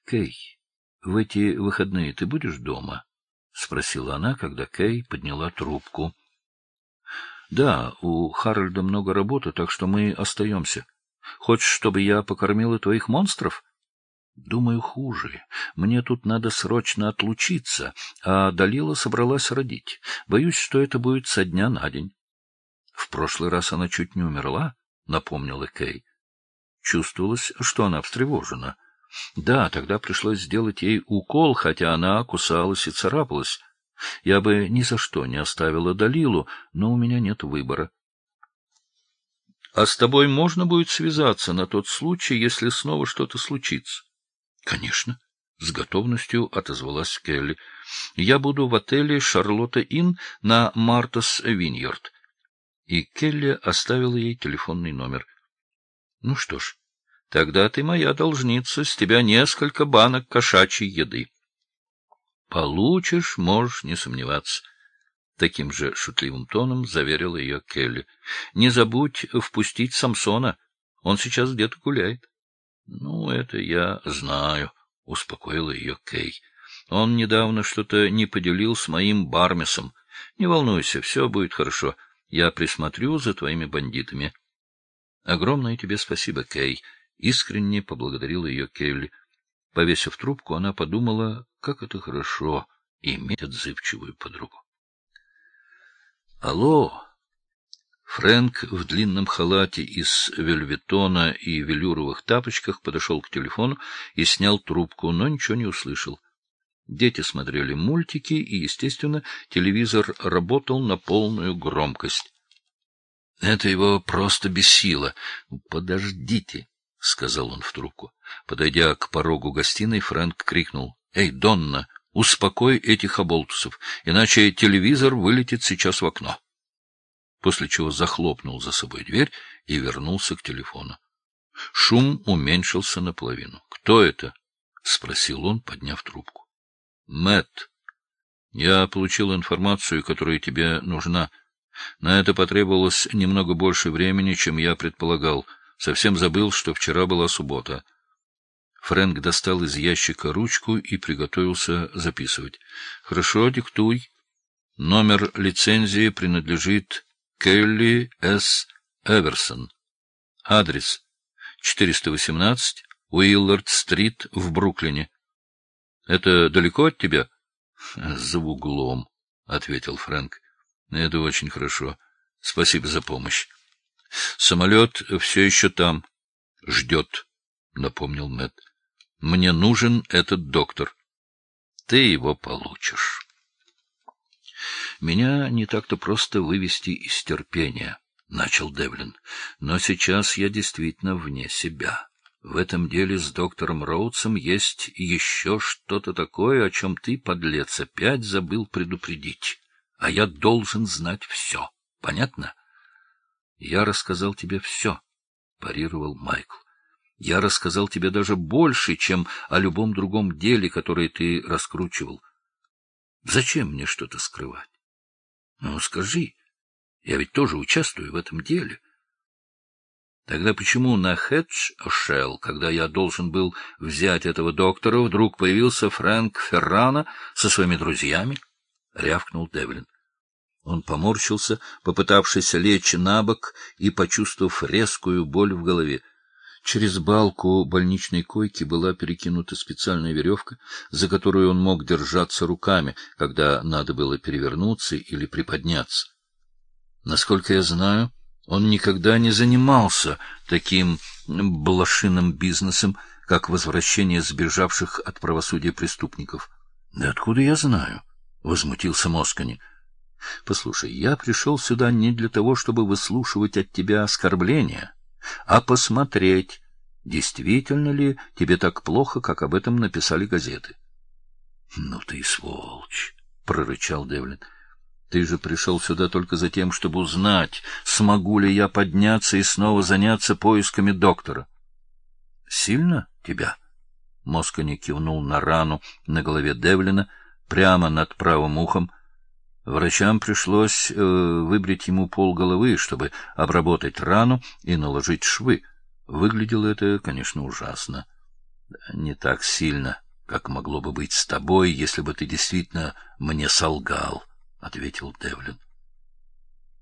Кей, в эти выходные ты будешь дома? — спросила она, когда Кей подняла трубку. — Да, у Харальда много работы, так что мы остаемся. Хочешь, чтобы я покормила твоих монстров? — Думаю, хуже. Мне тут надо срочно отлучиться, а Далила собралась родить. Боюсь, что это будет со дня на день. — В прошлый раз она чуть не умерла, — напомнила Кей. Чувствовалось, что она встревожена. Да, тогда пришлось сделать ей укол, хотя она кусалась и царапалась. Я бы ни за что не оставила Далилу, но у меня нет выбора. — А с тобой можно будет связаться на тот случай, если снова что-то случится? — Конечно, — с готовностью отозвалась Келли. — Я буду в отеле «Шарлотта Инн» на Мартас-Виньярд. И Келли оставила ей телефонный номер. — Ну что ж, тогда ты моя должница, с тебя несколько банок кошачьей еды. — Получишь, можешь не сомневаться. Таким же шутливым тоном заверила ее Келли. — Не забудь впустить Самсона. Он сейчас где-то гуляет. — Ну, это я знаю, — успокоила ее Кей. — Он недавно что-то не поделил с моим Бармесом. Не волнуйся, все будет хорошо. Я присмотрю за твоими бандитами. — Огромное тебе спасибо, Кей, — искренне поблагодарила ее Келли. Повесив трубку, она подумала, как это хорошо иметь отзывчивую подругу. — Алло! Фрэнк в длинном халате из вельветона и велюровых тапочках подошел к телефону и снял трубку, но ничего не услышал. Дети смотрели мультики, и, естественно, телевизор работал на полную громкость. Это его просто бесило. — Подождите, — сказал он в трубку. Подойдя к порогу гостиной, Фрэнк крикнул: — Эй, Донна, успокой этих оболтусов, иначе телевизор вылетит сейчас в окно. После чего захлопнул за собой дверь и вернулся к телефону. Шум уменьшился наполовину. — Кто это? — спросил он, подняв трубку. — Мэтт. Я получил информацию, которая тебе нужна. На это потребовалось немного больше времени, чем я предполагал. Совсем забыл, что вчера была суббота. Фрэнк достал из ящика ручку и приготовился записывать. — Хорошо, диктуй. Номер лицензии принадлежит Келли С. Эверсон. Адрес 418 Уиллард-стрит в Бруклине. — Это далеко от тебя? — За углом, — ответил Фрэнк. — Это очень хорошо. Спасибо за помощь. — Самолет все еще там. — Ждет, — напомнил Мэтт. — Мне нужен этот доктор. Ты его получишь. Меня не так-то просто вывести из терпения, — начал Девлин. Но сейчас я действительно вне себя. В этом деле с доктором Роудсом есть еще что-то такое, о чем ты, подлец, опять забыл предупредить. А я должен знать все. Понятно? — Я рассказал тебе все, — парировал Майкл. — Я рассказал тебе даже больше, чем о любом другом деле, которое ты раскручивал. Зачем мне что-то скрывать? Ну, скажи, я ведь тоже участвую в этом деле. Тогда почему на Хедж-Шелл, когда я должен был взять этого доктора, вдруг появился Фрэнк Феррано со своими друзьями? — рявкнул Девлин. Он поморщился, попытавшись лечь на бок и почувствовав резкую боль в голове. Через балку больничной койки была перекинута специальная веревка, за которую он мог держаться руками, когда надо было перевернуться или приподняться. Насколько я знаю, он никогда не занимался таким блошиным бизнесом, как возвращение сбежавших от правосудия преступников. — Да откуда я знаю? — возмутился Москони. — Послушай, я пришел сюда не для того, чтобы выслушивать от тебя оскорбления, а посмотреть, действительно ли тебе так плохо, как об этом написали газеты. — Ну ты и сволочь, — прорычал Девлин. — Ты же пришел сюда только за тем, чтобы узнать, смогу ли я подняться и снова заняться поисками доктора. — Сильно тебя? — Москони кивнул на рану на голове Девлина, прямо над правым ухом. Врачам пришлось выбрить ему полголовы, чтобы обработать рану и наложить швы. Выглядело это, конечно, ужасно. — Не так сильно, как могло бы быть с тобой, если бы ты действительно мне солгал, — ответил Девлин.